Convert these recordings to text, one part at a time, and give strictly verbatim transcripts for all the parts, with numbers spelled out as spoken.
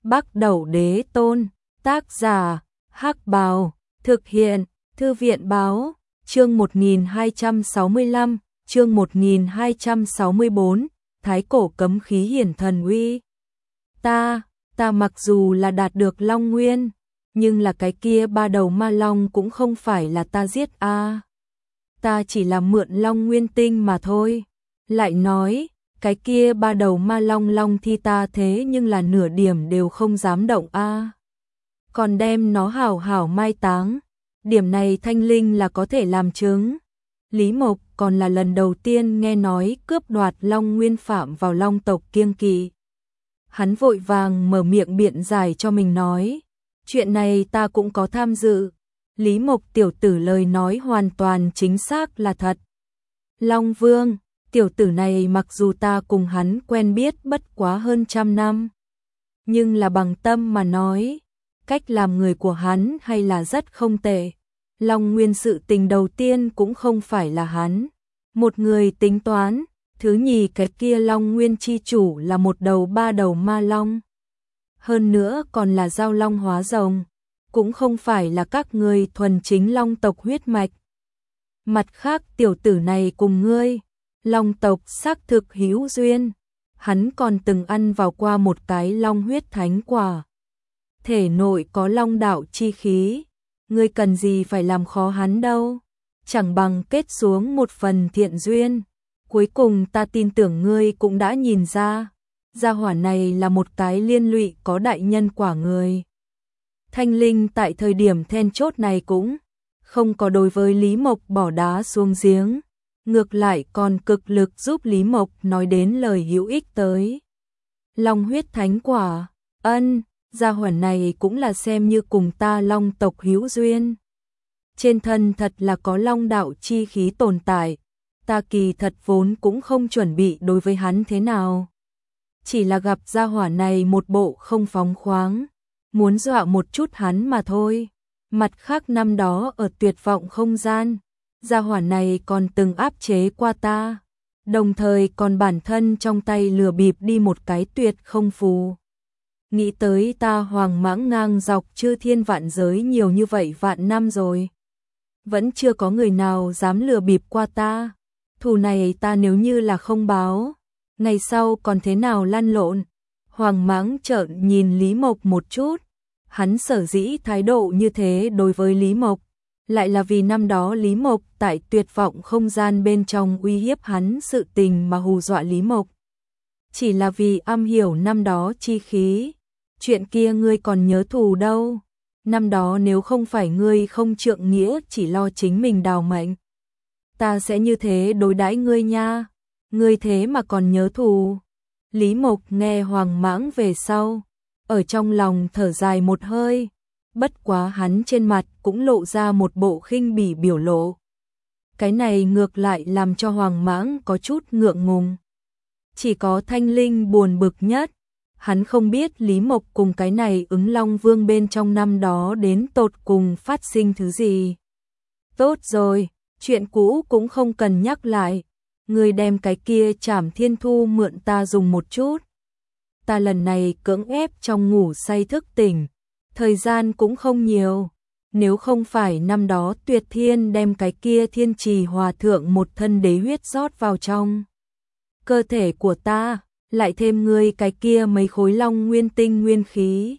Bắc Đẩu Đế Tôn, tác giả, Hắc Bào, thực hiện, Thư viện Báo, chương một nghìn hai trăm sáu mươi lăm, chương một nghìn hai trăm sáu mươi bốn, Thái Cổ Cấm Khí Hiển Thần Uy. Ta, ta mặc dù là đạt được Long Nguyên, nhưng là cái kia ba đầu ma long cũng không phải là ta giết a. À. Ta chỉ là mượn Long Nguyên tinh mà thôi. Lại nói, cái kia ba đầu ma long long thi ta thế nhưng là nửa điểm đều không dám động a. À. Còn đem nó hảo hảo mai táng, điểm này Thanh Linh là có thể làm chứng. Lý Mộc còn là lần đầu tiên nghe nói cướp đoạt Long Nguyên phạm vào Long tộc kiêng kỵ. Hắn vội vàng mở miệng biện giải cho mình nói, chuyện này ta cũng có tham dự. Lý Mộc tiểu tử lời nói hoàn toàn chính xác là thật. Long Vương, tiểu tử này mặc dù ta cùng hắn quen biết bất quá hơn trăm năm, nhưng là bằng tâm mà nói, cách làm người của hắn hay là rất không tệ. Long Nguyên sự tình đầu tiên cũng không phải là hắn một người tính toán, thứ nhì cái kia Long Nguyên chi chủ là một đầu ba đầu ma long. Hơn nữa còn là giao long hóa rồng, cũng không phải là các người thuần chính long tộc huyết mạch. Mặt khác tiểu tử này cùng ngươi, long tộc xác thực hữu duyên, hắn còn từng ăn vào qua một cái long huyết thánh quả. Thể nội có long đạo chi khí, ngươi cần gì phải làm khó hắn đâu, chẳng bằng kết xuống một phần thiện duyên. Cuối cùng ta tin tưởng ngươi cũng đã nhìn ra, gia hỏa này là một cái liên lụy có đại nhân quả người. Thanh Linh tại thời điểm then chốt này cũng không có đối với Lý Mộc bỏ đá xuống giếng, ngược lại còn cực lực giúp Lý Mộc nói đến lời hữu ích tới. Long huyết thánh quả, ân, gia hỏa này cũng là xem như cùng ta long tộc hữu duyên. Trên thân thật là có long đạo chi khí tồn tại, ta kỳ thật vốn cũng không chuẩn bị đối với hắn thế nào. Chỉ là gặp gia hỏa này một bộ không phóng khoáng, muốn dọa một chút hắn mà thôi. Mặt khác năm đó ở tuyệt vọng không gian, gia hỏa này còn từng áp chế qua ta, đồng thời còn bản thân trong tay lừa bịp đi một cái tuyệt không phù. Nghĩ tới ta Hoàng Mãng ngang dọc chư thiên vạn giới nhiều như vậy vạn năm rồi, vẫn chưa có người nào dám lừa bịp qua ta. Thù này ta nếu như là không báo, ngày sau còn thế nào lăn lộn. Hoàng Mãng trợn nhìn Lý Mộc một chút, hắn sở dĩ thái độ như thế đối với Lý Mộc, lại là vì năm đó Lý Mộc tại tuyệt vọng không gian bên trong uy hiếp hắn sự tình mà hù dọa Lý Mộc. Chỉ là vì am hiểu năm đó chi khí, chuyện kia ngươi còn nhớ thù đâu. Năm đó nếu không phải ngươi không trượng nghĩa chỉ lo chính mình đào mệnh, ta sẽ như thế đối đãi ngươi nha, ngươi thế mà còn nhớ thù. Lý Mộc nghe Hoàng Mãng về sau, ở trong lòng thở dài một hơi, bất quá hắn trên mặt cũng lộ ra một bộ khinh bỉ biểu lộ. Cái này ngược lại làm cho Hoàng Mãng có chút ngượng ngùng. Chỉ có Thanh Linh buồn bực nhất, hắn không biết Lý Mộc cùng cái này ứng Long Vương bên trong năm đó đến tột cùng phát sinh thứ gì. Tốt rồi, chuyện cũ cũng không cần nhắc lại, ngươi đem cái kia Trảm Thiên Thu mượn ta dùng một chút. Ta lần này cưỡng ép trong ngủ say thức tỉnh, thời gian cũng không nhiều, nếu không phải năm đó Tuyệt Thiên đem cái kia Thiên Trì Hòa Thượng một thân đế huyết rót vào trong cơ thể của ta, lại thêm ngươi cái kia mấy khối long nguyên tinh nguyên khí,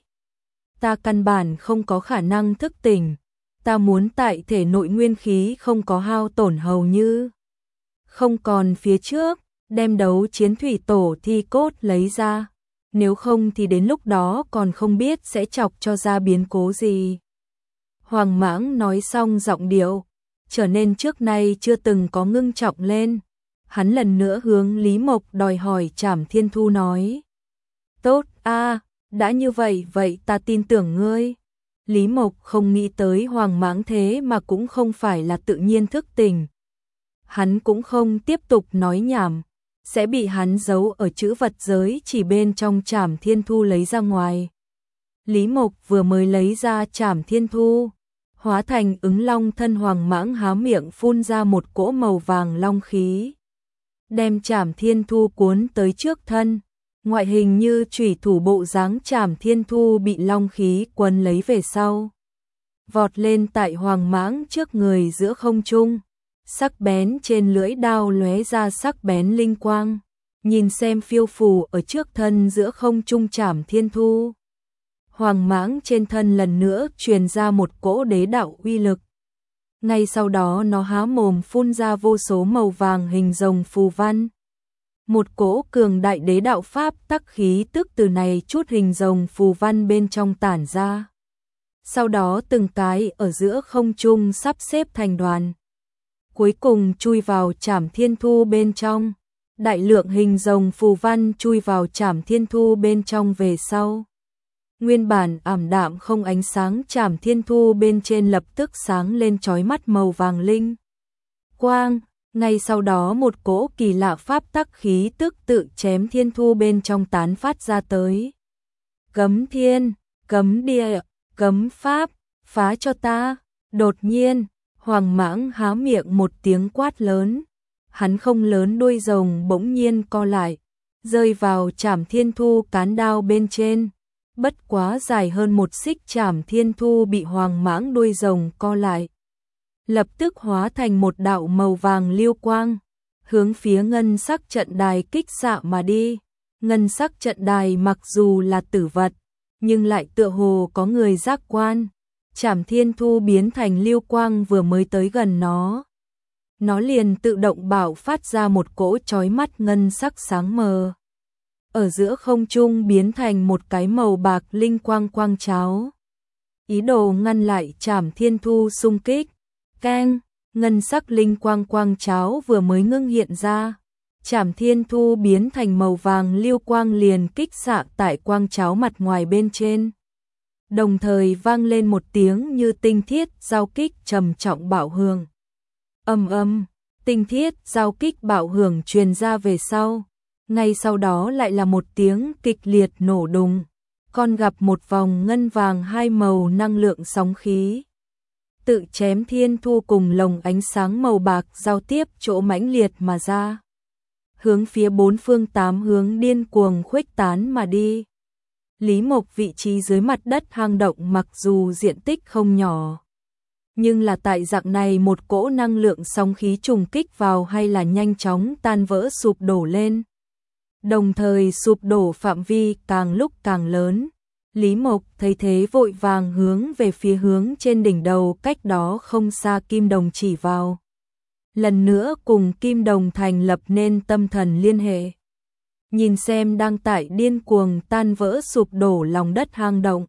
ta căn bản không có khả năng thức tỉnh. Ta muốn tại thể nội nguyên khí không có hao tổn hầu như không còn phía trước, đem đấu chiến thủy tổ thi cốt lấy ra, nếu không thì đến lúc đó còn không biết sẽ chọc cho ra biến cố gì. Hoàng Mãng nói xong giọng điệu trở nên trước nay chưa từng có ngưng trọng lên, hắn lần nữa hướng Lý Mộc đòi hỏi Trảm Thiên Thu nói. Tốt a, à, đã như vậy vậy ta tin tưởng ngươi. Lý Mộc không nghĩ tới Hoàng Mãng thế mà cũng không phải là tự nhiên thức tỉnh. Hắn cũng không tiếp tục nói nhảm, sẽ bị hắn giấu ở chữ vật giới chỉ bên trong Trảm Thiên Thu lấy ra ngoài. Lý Mộc vừa mới lấy ra Trảm Thiên Thu, hóa thành ứng long thân Hoàng Mãng há miệng phun ra một cỗ màu vàng long khí, đem Trảm Thiên Thu cuốn tới trước thân. Ngoại hình như chủy thủ bộ dáng Trảm Thiên Thu bị long khí quấn lấy về sau, vọt lên tại Hoàng Mãng trước người giữa không trung, sắc bén trên lưỡi đao lóe ra sắc bén linh quang, nhìn xem phiêu phù ở trước thân giữa không trung Trảm Thiên Thu. Hoàng Mãng trên thân lần nữa truyền ra một cỗ đế đạo uy lực. Ngay sau đó nó há mồm phun ra vô số màu vàng hình rồng phù văn. Một cỗ cường đại đế đạo pháp tắc khí tức từ này chút hình rồng phù văn bên trong tản ra. Sau đó từng cái ở giữa không trung sắp xếp thành đoàn. Cuối cùng chui vào Trảm Thiên Thu bên trong. Đại lượng hình rồng phù văn chui vào Trảm Thiên Thu bên trong về sau. Nguyên bản ảm đạm không ánh sáng Trảm Thiên Thu bên trên lập tức sáng lên chói mắt màu vàng linh quang. Ngay sau đó một cỗ kỳ lạ pháp tắc khí tức tự chém Thiên Thu bên trong tán phát ra tới. Cấm thiên, cấm địa, cấm pháp, phá cho ta. Đột nhiên, Hoàng Mãng há miệng một tiếng quát lớn. Hắn không lớn đuôi rồng bỗng nhiên co lại, rơi vào Trảm Thiên Thu cán đao bên trên. Bất quá dài hơn một xích Trảm Thiên Thu bị Hoàng Mãng đuôi rồng co lại, lập tức hóa thành một đạo màu vàng lưu quang, hướng phía ngân sắc trận đài kích xạ mà đi. Ngân sắc trận đài mặc dù là tử vật, nhưng lại tựa hồ có người giác quan. Trảm Thiên Thu biến thành lưu quang vừa mới tới gần nó, nó liền tự động bạo phát ra một cỗ chói mắt ngân sắc sáng mờ. Ở giữa không trung biến thành một cái màu bạc linh quang quang cháo, ý đồ ngăn lại Trảm Thiên Thu xung kích. Keng, ngân sắc linh quang quang cháo vừa mới ngưng hiện ra, Trảm Thiên Thu biến thành màu vàng lưu quang liền kích xạ tại quang cháo mặt ngoài bên trên. Đồng thời vang lên một tiếng như tinh thiết giao kích trầm trọng bạo hưởng. Ầm ầm, tinh thiết giao kích bạo hưởng truyền ra về sau, ngay sau đó lại là một tiếng kịch liệt nổ đùng, còn gặp một vòng ngân vàng hai màu năng lượng sóng khí. Tự chém Thiên Thu cùng lồng ánh sáng màu bạc giao tiếp chỗ mãnh liệt mà ra, hướng phía bốn phương tám hướng điên cuồng khuếch tán mà đi. Lý Mộc vị trí dưới mặt đất hang động mặc dù diện tích không nhỏ, nhưng là tại dạng này một cỗ năng lượng sóng khí trùng kích vào hay là nhanh chóng tan vỡ sụp đổ lên. Đồng thời sụp đổ phạm vi càng lúc càng lớn. Lý Mộc thấy thế vội vàng hướng về phía hướng trên đỉnh đầu cách đó không xa Kim Đồng chỉ vào. Lần nữa cùng Kim Đồng thành lập nên tâm thần liên hệ. Nhìn xem đang tại điên cuồng tan vỡ sụp đổ lòng đất hang động.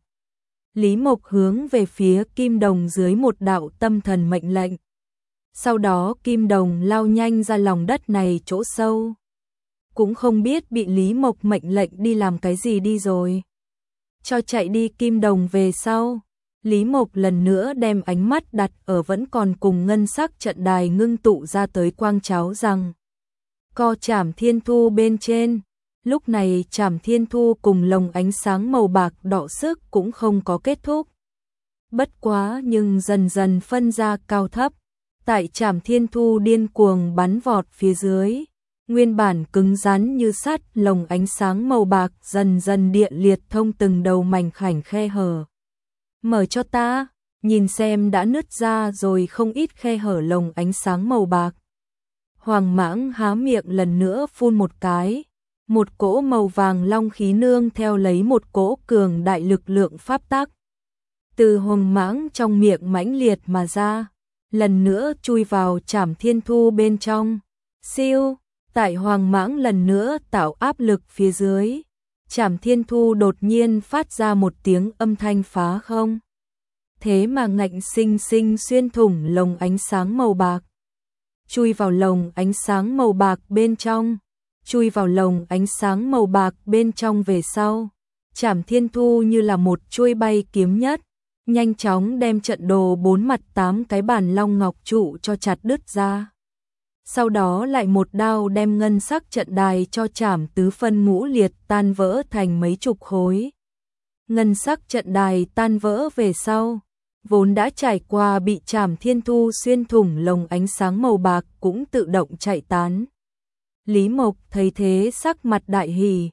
Lý Mộc hướng về phía Kim Đồng dưới một đạo tâm thần mệnh lệnh. Sau đó Kim Đồng lao nhanh ra lòng đất này chỗ sâu. Cũng không biết bị Lý Mộc mệnh lệnh đi làm cái gì đi rồi. Cho chạy đi Kim Đồng về sau, Lý Mộc lần nữa đem ánh mắt đặt ở vẫn còn cùng ngân sắc trận đài ngưng tụ ra tới quang cháo rằng co Trảm Thiên Thu bên trên. Lúc này Trảm Thiên Thu cùng lồng ánh sáng màu bạc đọ sức cũng không có kết thúc. Bất quá nhưng dần dần phân ra cao thấp, tại Trảm Thiên Thu điên cuồng bắn vọt phía dưới. Nguyên bản cứng rắn như sắt lồng ánh sáng màu bạc dần dần địa liệt thông từng đầu mảnh khảnh khe hở. Mở cho ta, nhìn xem đã nứt ra rồi không ít khe hở lồng ánh sáng màu bạc. Hoàng Mãng há miệng lần nữa phun một cái. Một cỗ màu vàng long khí nương theo lấy một cỗ cường đại lực lượng pháp tắc. Từ Hoàng Mãng trong miệng mãnh liệt mà ra, lần nữa chui vào Trảm Thiên Thu bên trong. Siêu! Tại Hoàng Mãng lần nữa tạo áp lực phía dưới, Trảm Thiên Thu đột nhiên phát ra một tiếng âm thanh phá không. Thế mà ngạnh sinh sinh xuyên thủng lồng ánh sáng màu bạc. Chui vào lồng ánh sáng màu bạc bên trong, chui vào lồng ánh sáng màu bạc bên trong về sau. Trảm Thiên Thu như là một chuôi bay kiếm nhất, nhanh chóng đem trận đồ bốn mặt tám cái bản long ngọc trụ cho chặt đứt ra. Sau đó lại một đao đem ngân sắc trận đài cho chảm tứ phân ngũ liệt tan vỡ thành mấy chục khối. Ngân sắc trận đài tan vỡ về sau, vốn đã trải qua bị Trảm Thiên Thu xuyên thủng lồng ánh sáng màu bạc cũng tự động chạy tán. Lý Mộc thấy thế sắc mặt đại hỉ,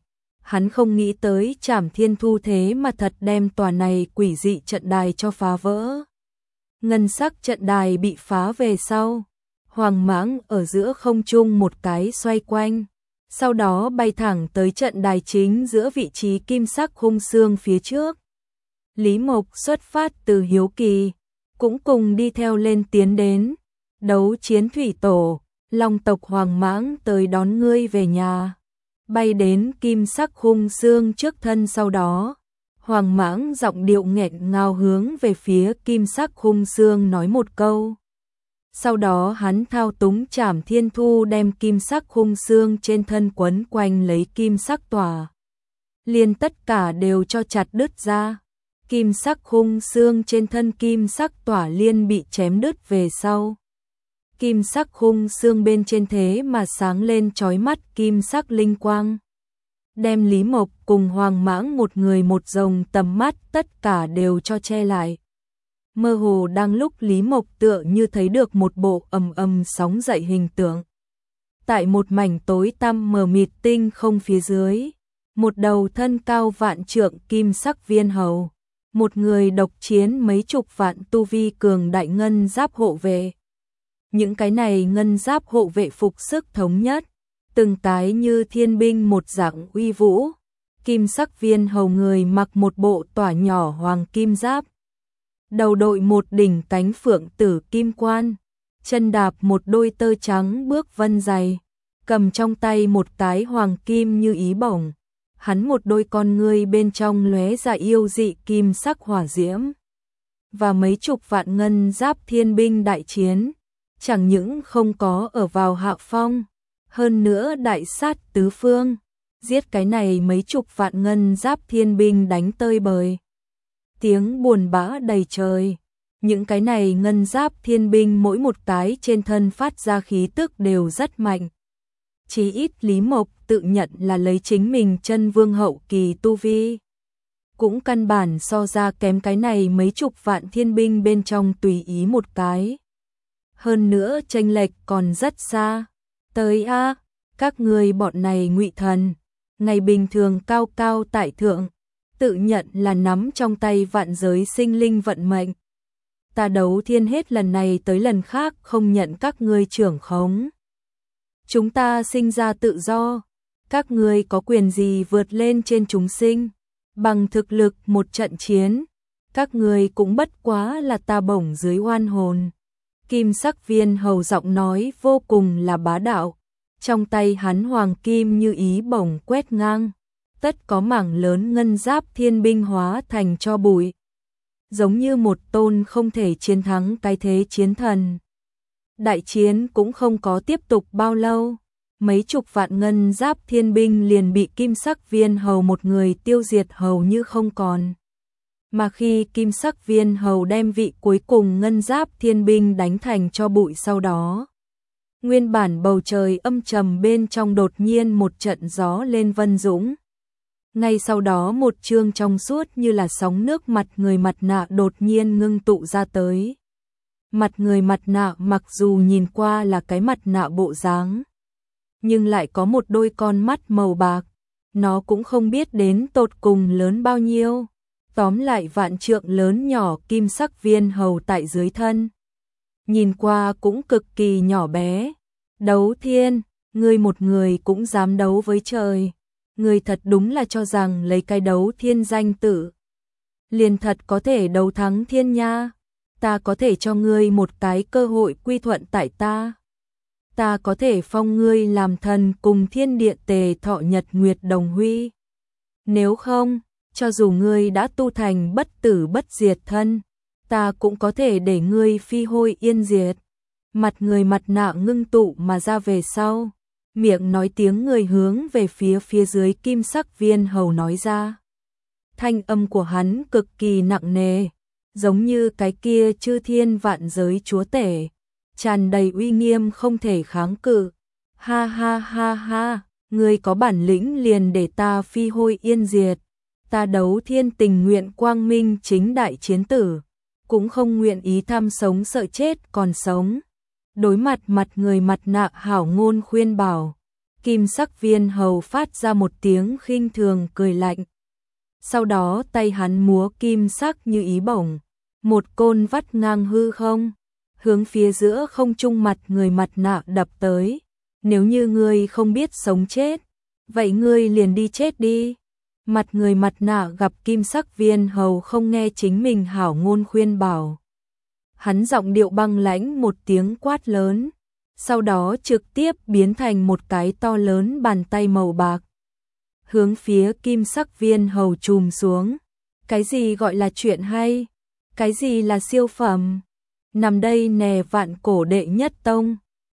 Hắn không nghĩ tới Trảm Thiên Thu thế mà thật đem tòa này quỷ dị trận đài cho phá vỡ. Ngân sắc trận đài bị phá về sau, Hoàng Mãng ở giữa không trung một cái xoay quanh, sau đó bay thẳng tới trận đài chính giữa vị trí kim sắc khung xương phía trước. Lý Mộc xuất phát từ hiếu kỳ, cũng cùng đi theo lên tiến đến. Đấu chiến thủy tổ, Long tộc Hoàng Mãng tới đón ngươi về nhà. Bay đến kim sắc khung xương trước thân, sau đó Hoàng Mãng giọng điệu nghẹn ngào hướng về phía kim sắc khung xương nói một câu. Sau đó hắn thao túng Trảm Thiên Thu đem kim sắc khung xương trên thân quấn quanh lấy kim sắc tỏa liên tất cả đều cho chặt đứt ra. Kim sắc khung xương trên thân kim sắc tỏa liên bị chém đứt về sau. Kim sắc khung xương bên trên thế mà sáng lên chói mắt kim sắc linh quang. Đem Lý Mộc cùng Hoàng Mãng một người một rồng tầm mắt tất cả đều cho che lại. Mơ hồ đang lúc Lý Mộc tựa như thấy được một bộ ầm ầm sóng dậy hình tượng. Tại một mảnh tối tăm mờ mịt tinh không phía dưới, một đầu thân cao vạn trượng kim sắc viên hầu, một người độc chiến mấy chục vạn tu vi cường đại ngân giáp hộ vệ. Những cái này ngân giáp hộ vệ phục sức thống nhất, từng cái như thiên binh một dạng uy vũ. Kim sắc viên hầu người mặc một bộ tỏa nhỏ hoàng kim giáp, đầu đội một đỉnh cánh phượng tử kim quan, chân đạp một đôi tơ trắng bước vân dày, cầm trong tay một cái hoàng kim như ý bổng. Hắn một đôi con ngươi bên trong lóe ra yêu dị kim sắc hỏa diễm. Và mấy chục vạn ngân giáp thiên binh đại chiến, chẳng những không có ở vào hạ phong, hơn nữa đại sát tứ phương, giết cái này mấy chục vạn ngân giáp thiên binh đánh tơi bời. Tiếng buồn bã đầy trời, những cái này ngân giáp thiên binh mỗi một cái trên thân phát ra khí tức đều rất mạnh. Chí ít Lý Mộc tự nhận là lấy chính mình chân vương hậu kỳ tu vi, cũng căn bản so ra kém cái này mấy chục vạn thiên binh bên trong tùy ý một cái. Hơn nữa chênh lệch còn rất xa. Tới a, các người bọn này ngụy thần, ngày bình thường cao cao tại thượng, tự nhận là nắm trong tay vạn giới sinh linh vận mệnh. Ta Đấu Thiên hết lần này tới lần khác không nhận các ngươi trưởng khống. Chúng ta sinh ra tự do, các ngươi có quyền gì vượt lên trên chúng sinh, bằng thực lực một trận chiến, các ngươi cũng bất quá là ta bổng dưới oan hồn. Kim sắc viên hầu giọng nói vô cùng là bá đạo, trong tay hắn hoàng kim như ý bổng quét ngang, tất có mảng lớn ngân giáp thiên binh hóa thành cho bụi, giống như một tôn không thể chiến thắng cái thế chiến thần. Đại chiến cũng không có tiếp tục bao lâu, mấy chục vạn ngân giáp thiên binh liền bị kim sắc viên hầu một người tiêu diệt hầu như không còn. Mà khi kim sắc viên hầu đem vị cuối cùng ngân giáp thiên binh đánh thành cho bụi sau đó, nguyên bản bầu trời âm trầm bên trong đột nhiên một trận gió lên vân dũng. Ngay sau đó một chương trong suốt như là sóng nước mặt người mặt nạ đột nhiên ngưng tụ ra tới. Mặt người mặt nạ mặc dù nhìn qua là cái mặt nạ bộ dáng, nhưng lại có một đôi con mắt màu bạc, nó cũng không biết đến tột cùng lớn bao nhiêu. Tóm lại vạn trượng lớn nhỏ kim sắc viên hầu tại dưới thân, nhìn qua cũng cực kỳ nhỏ bé. Đấu Thiên, ngươi một người cũng dám đấu với trời, ngươi thật đúng là cho rằng lấy cái Đấu Thiên danh tử liền thật có thể đấu thắng thiên nha. Ta có thể cho ngươi một cái cơ hội quy thuận tại ta, ta có thể phong ngươi làm thần cùng thiên địa tề thọ nhật nguyệt đồng huy. Nếu không, cho dù ngươi đã tu thành bất tử bất diệt thân, ta cũng có thể để ngươi phi hôi yên diệt. Mặt người mặt nạ ngưng tụ mà ra về sau, miệng nói tiếng người hướng về phía phía dưới kim sắc viên hầu nói ra. Thanh âm của hắn cực kỳ nặng nề, giống như cái kia chư thiên vạn giới chúa tể, tràn đầy uy nghiêm không thể kháng cự. Ha ha ha ha, ngươi có bản lĩnh liền để ta phi hôi yên diệt. Ta Đấu Thiên tình nguyện quang minh chính đại chiến tử, cũng không nguyện ý tham sống sợ chết còn sống. Đối mặt mặt người mặt nạ hảo ngôn khuyên bảo, Kim sắc viên hầu phát ra một tiếng khinh thường cười lạnh. Sau đó tay hắn múa kim sắc như ý bổng, một côn vắt ngang hư không, hướng phía giữa không trung mặt người mặt nạ đập tới. Nếu như ngươi không biết sống chết, vậy ngươi liền đi chết đi. Mặt người mặt nạ gặp kim sắc viên hầu không nghe chính mình hảo ngôn khuyên bảo. Hắn giọng điệu băng lãnh một tiếng quát lớn, sau đó trực tiếp biến thành một cái to lớn bàn tay màu bạc. Hướng phía kim sắc viên hầu chùm xuống. Cái gì gọi là chuyện hay? Cái gì là siêu phẩm? Nằm đây nè vạn cổ đệ nhất tông.